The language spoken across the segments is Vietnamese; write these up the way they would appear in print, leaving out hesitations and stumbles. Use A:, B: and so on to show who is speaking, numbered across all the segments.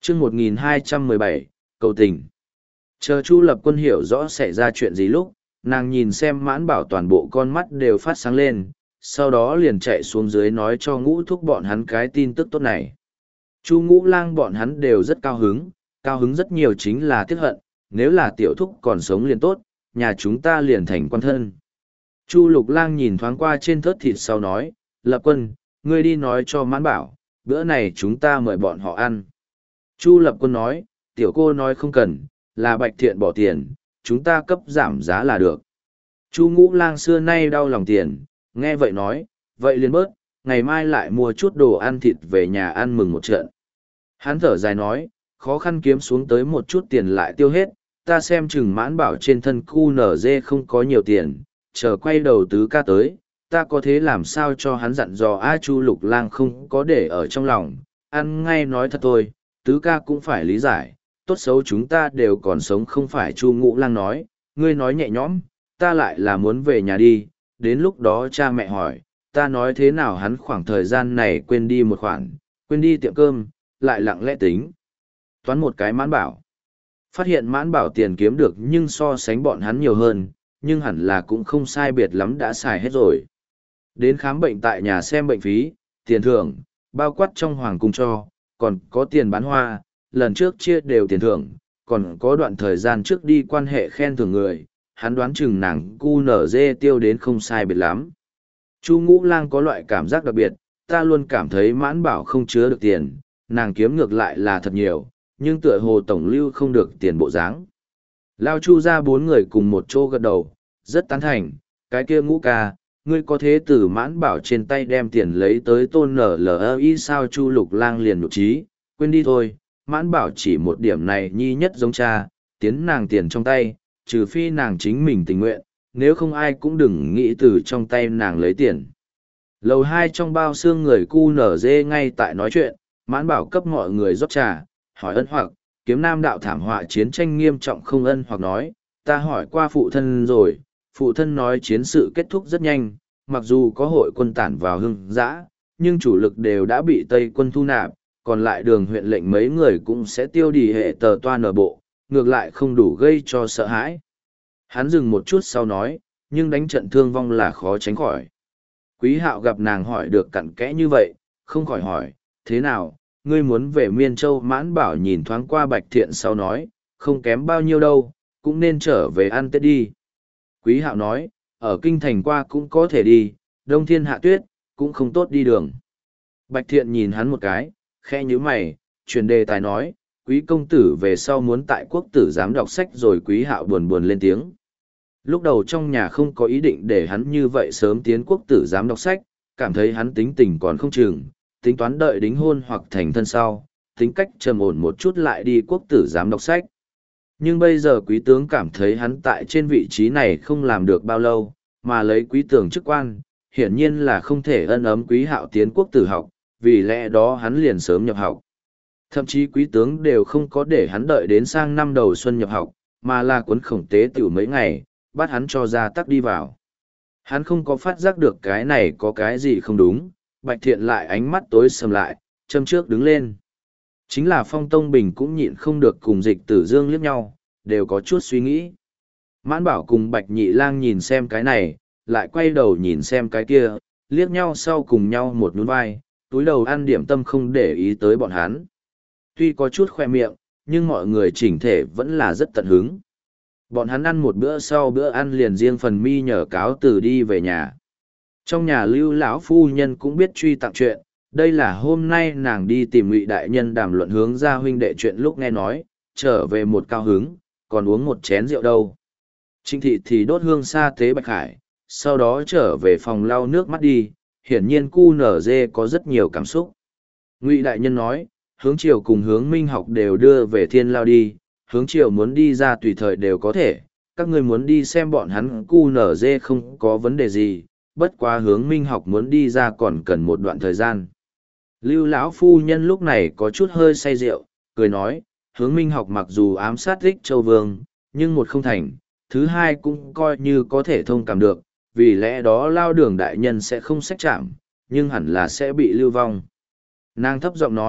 A: chương 1217, cầu tình. Chờ Chu Lập Quân hiểu rõ xảy ra chuyện gì lúc, nàng nhìn xem Mãn Bảo toàn bộ con mắt đều phát sáng lên, sau đó liền chạy xuống dưới nói cho Ngũ Thúc bọn hắn cái tin tức tốt này. Chu Ngũ Lang bọn hắn đều rất cao hứng rất nhiều chính là tiếc hận, nếu là tiểu thúc còn sống liền tốt, nhà chúng ta liền thành quan thân. Chu Lục Lang nhìn thoáng qua trên thớt thịt sau nói, Lập Quân, ngươi đi nói cho Mãn Bảo, bữa này chúng ta mời bọn họ ăn. Chu Lập Quân nói, tiểu cô nói không cần, là Bạch Thiện bỏ tiền, chúng ta cấp giảm giá là được. Chu Ngũ Lang xưa nay đau lòng tiền, nghe vậy nói, vậy liền bớt, ngày mai lại mua chút đồ ăn thịt về nhà ăn mừng một trận. Hắn thở dài nói, khó khăn kiếm xuống tới một chút tiền lại tiêu hết, ta xem chừng Mãn Bảo trên thân cu nở dê không có nhiều tiền, chờ quay đầu tứ ca tới, ta có thế làm sao cho hắn dặn dò Chu Lục Lang không có để ở trong lòng, ăn ngay nói thật thôi, tứ ca cũng phải lý giải, tốt xấu chúng ta đều còn sống không phải. Chu Ngũ Lang nói, ngươi nói nhẹ nhõm, ta lại là muốn về nhà đi, đến lúc đó cha mẹ hỏi, ta nói thế nào hắn khoảng thời gian này quên đi một khoản, quên đi tiệm cơm, lại lặng lẽ tính. Toán một cái Mãn Bảo. Phát hiện Mãn Bảo tiền kiếm được nhưng so sánh bọn hắn nhiều hơn, nhưng hẳn là cũng không sai biệt lắm đã xài hết rồi. Đến khám bệnh tại nhà xem bệnh phí, tiền thưởng, bao quát trong hoàng cung cho, còn có tiền bán hoa, lần trước chia đều tiền thưởng, còn có đoạn thời gian trước đi quan hệ khen thưởng người, hắn đoán chừng nàng cu nở dê tiêu đến không sai biệt lắm. Chu Ngũ Lang có loại cảm giác đặc biệt, ta luôn cảm thấy Mãn Bảo không chứa được tiền, nàng kiếm ngược lại là thật nhiều, nhưng tựa hồ tổng lưu không được tiền bộ dáng. Lao Chu ra bốn người cùng một chỗ gật đầu, rất tán thành, cái kia Ngũ ca, ngươi có thế từ Mãn Bảo trên tay đem tiền lấy tới tôn nở LI sao. Chu Lục Lang liền nhục trí, quên đi thôi, Mãn Bảo chỉ một điểm này nhi nhất giống cha, tiến nàng tiền trong tay, trừ phi nàng chính mình tình nguyện, nếu không ai cũng đừng nghĩ từ trong tay nàng lấy tiền. Lầu 2 trong bao xương người cu nở dê ngay tại nói chuyện, Mãn Bảo cấp mọi người rót trà, hỏi ân hoặc, kiếm nam đạo thảm họa chiến tranh nghiêm trọng không. Ân hoặc nói, ta hỏi qua phụ thân rồi, phụ thân nói chiến sự kết thúc rất nhanh, mặc dù có hội quân tản vào hưng dã, nhưng chủ lực đều đã bị Tây quân thu nạp, còn lại đường huyện lệnh mấy người cũng sẽ tiêu đi hệ tờ toa nở bộ, ngược lại không đủ gây cho sợ hãi. Hắn dừng một chút sau nói, nhưng đánh trận thương vong là khó tránh khỏi. Quý Hạo gặp nàng hỏi được cặn kẽ như vậy, không khỏi hỏi, thế nào, ngươi muốn về Miên Châu? Mãn Bảo nhìn thoáng qua Bạch Thiện sau nói, không kém bao nhiêu đâu, cũng nên trở về ăn Tết đi. Quý Hạo nói, ở kinh thành qua cũng có thể đi, đông thiên hạ tuyết, cũng không tốt đi đường. Bạch Thiện nhìn hắn một cái, khẽ nhíu mày, chuyển đề tài nói, Quý công tử về sau muốn tại quốc tử giám đọc sách rồi. Quý Hạo buồn buồn lên tiếng. Lúc đầu trong nhà không có ý định để hắn như vậy sớm tiến quốc tử giám đọc sách, cảm thấy hắn tính tình còn không chừng, tính toán đợi đính hôn hoặc thành thân sau, tính cách trầm ổn một chút lại đi quốc tử giám đọc sách. Nhưng bây giờ quý tướng cảm thấy hắn tại trên vị trí này không làm được bao lâu, mà lấy quý tướng chức quan, hiển nhiên là không thể ân ấm Quý Hạo tiến quốc tử học, vì lẽ đó hắn liền sớm nhập học. Thậm chí quý tướng đều không có để hắn đợi đến sang năm đầu xuân nhập học, mà là cuốn khổng tế tiểu mấy ngày, bắt hắn cho ra tắc đi vào. Hắn không có phát giác được cái này có cái gì không đúng, Bạch Thiện lại ánh mắt tối sầm lại, châm trước đứng lên. Chính là Phong Tông Bình cũng nhịn không được cùng Dịch Tử Dương liếc nhau, đều có chút suy nghĩ. Mãn Bảo cùng Bạch Nhị Lang nhìn xem cái này, lại quay đầu nhìn xem cái kia, liếc nhau sau cùng nhau một nhún vai, túi đầu ăn điểm tâm không để ý tới bọn hắn. Tuy có chút khoe miệng, nhưng mọi người chỉnh thể vẫn là rất tận hứng. Bọn hắn ăn một bữa sau bữa ăn liền riêng phần mi nhờ cáo từ đi về nhà. Trong nhà Lưu lão phu nhân cũng biết truy tặng chuyện, đây là hôm nay nàng đi tìm Ngụy đại nhân đàm luận hướng ra huynh đệ chuyện lúc nghe nói, trở về một cao hứng, còn uống một chén rượu đâu. Trịnh thị thì đốt hương sa tế Bạch Hải, sau đó trở về phòng lau nước mắt đi, hiển nhiên cu nở dê có rất nhiều cảm xúc. Ngụy đại nhân nói, Hướng Triều cùng Hướng Minh học đều đưa về Thiên Lao đi, Hướng Triều muốn đi ra tùy thời đều có thể, các người muốn đi xem bọn hắn cu nở dê không có vấn đề gì, bất quá Hướng Minh học muốn đi ra còn cần một đoạn thời gian. Lưu lão phu nhân lúc này có chút hơi say rượu, cười nói, Hướng Minh học mặc dù ám sát Ích Châu Vương, nhưng một không thành, thứ hai cũng coi như có thể thông cảm được, vì lẽ đó Lao Đường đại nhân sẽ không sách chạm, nhưng hẳn là sẽ bị lưu vong. Nàng thấp giọng nói,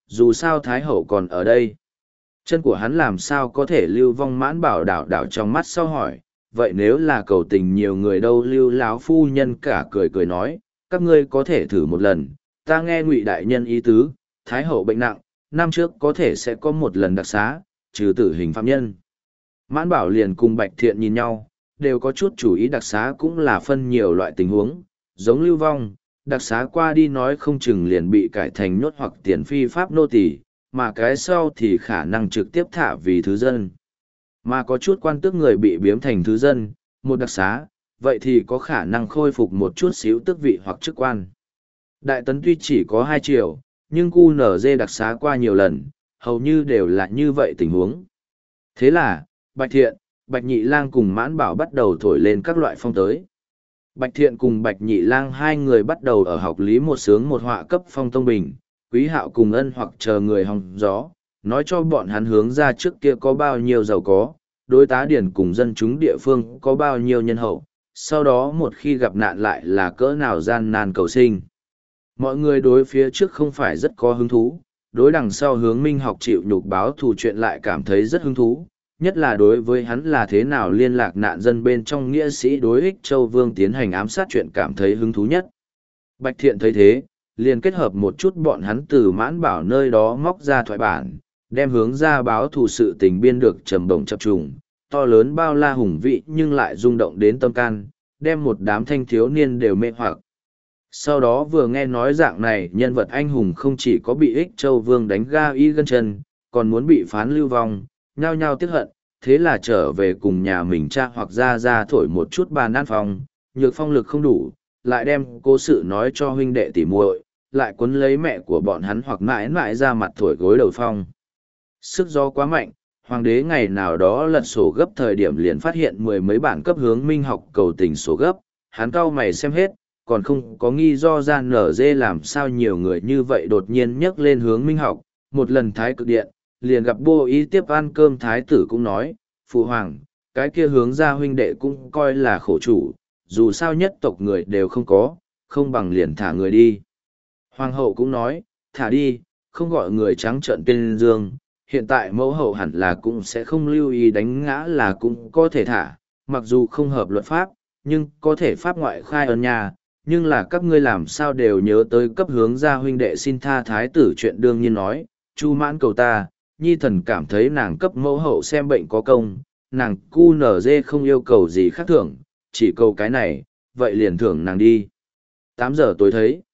A: dù sao Thái Hậu còn ở đây. Chân của hắn làm sao có thể lưu vong Mãn Bảo đảo đảo trong mắt sau hỏi, vậy nếu là cầu tình nhiều người đâu? Lưu lão phu nhân cả cười cười nói, các ngươi có thể thử một lần, ta nghe Ngụy đại nhân ý tứ, Thái Hậu bệnh nặng, năm trước có thể sẽ có một lần đặc xá, trừ tử hình phạm nhân. Mãn Bảo liền cùng Bạch Thiện nhìn nhau, đều có chút chủ ý. Đặc xá cũng là phân nhiều loại tình huống, giống lưu vong, đặc xá qua đi nói không chừng liền bị cải thành nhốt hoặc tiền phi pháp nô tỳ, mà cái sau thì khả năng trực tiếp thả vì thứ dân. Mà có chút quan tước người bị biếm thành thứ dân, một đặc xá, vậy thì có khả năng khôi phục một chút xíu tước vị hoặc chức quan. Đại tấn tuy chỉ có 2 triệu, nhưng QNZ đặc xá qua nhiều lần, hầu như đều là như vậy tình huống. Thế là, Bạch Thiện, Bạch Nhị Lang cùng Mãn Bảo bắt đầu thổi lên các loại phong tới. Bạch Thiện cùng Bạch Nhị Lang hai người bắt đầu ở học lý một sướng một họa cấp phong tông bình, Quý Hạo cùng Ân hoặc chờ người hòng gió, nói cho bọn hắn hướng ra trước kia có bao nhiêu giàu có, đối tá điển cùng dân chúng địa phương có bao nhiêu nhân hậu, sau đó một khi gặp nạn lại là cỡ nào gian nan cầu sinh. Mọi người đối phía trước không phải rất có hứng thú, đối đằng sau hướng Minh học chịu nhục báo thù chuyện lại cảm thấy rất hứng thú, nhất là đối với hắn là thế nào liên lạc nạn dân bên trong nghĩa sĩ đối ích Châu Vương tiến hành ám sát chuyện cảm thấy hứng thú nhất. Bạch Thiện thấy thế, liền kết hợp một chút bọn hắn từ Mãn Bảo nơi đó móc ra thoại bản, đem hướng ra báo thù sự tình biên được trầm bổng chập trùng, to lớn bao la hùng vị nhưng lại rung động đến tâm can, đem một đám thanh thiếu niên đều mê hoặc. Sau đó vừa nghe nói dạng này nhân vật anh hùng không chỉ có bị ích Châu Vương đánh ga y gân chân, còn muốn bị phán lưu vong, nhao nhao tiếc hận, thế là trở về cùng nhà mình cha hoặc ra thổi một chút bàn an phòng, nhược phong lực không đủ, lại đem cố sự nói cho huynh đệ tỉ muội, lại cuốn lấy mẹ của bọn hắn hoặc mãi mãi ra mặt thổi gối đầu phong. Sức gió quá mạnh, hoàng đế ngày nào đó lật sổ gấp thời điểm liền phát hiện 10 mấy bản cấp hướng Minh học cầu tình sổ gấp, hắn cau mày xem hết, còn không có nghi do ra nở dê làm sao nhiều người như vậy đột nhiên nhấc lên hướng Minh học, một lần thái cực điện, liền gặp Bô Ý tiếp ăn cơm. Thái tử cũng nói, phụ hoàng, cái kia hướng ra huynh đệ cũng coi là khổ chủ, dù sao nhất tộc người đều không có, không bằng liền thả người đi. Hoàng hậu cũng nói, thả đi, không gọi người trắng trợn tên dương, hiện tại mẫu hậu hẳn là cũng sẽ không lưu ý đánh ngã là cũng có thể thả, mặc dù không hợp luật pháp, nhưng có thể pháp ngoại khai ơn nhà, nhưng là các ngươi làm sao đều nhớ tới cấp hướng ra huynh đệ xin tha. Thái tử chuyện đương nhiên nói, Chu Mãn cầu ta, nhi thần cảm thấy nàng cấp mẫu hậu xem bệnh có công, nàng QNZ không yêu cầu gì khác thưởng, chỉ cầu cái này, vậy liền thưởng nàng đi. 8 giờ tối thấy.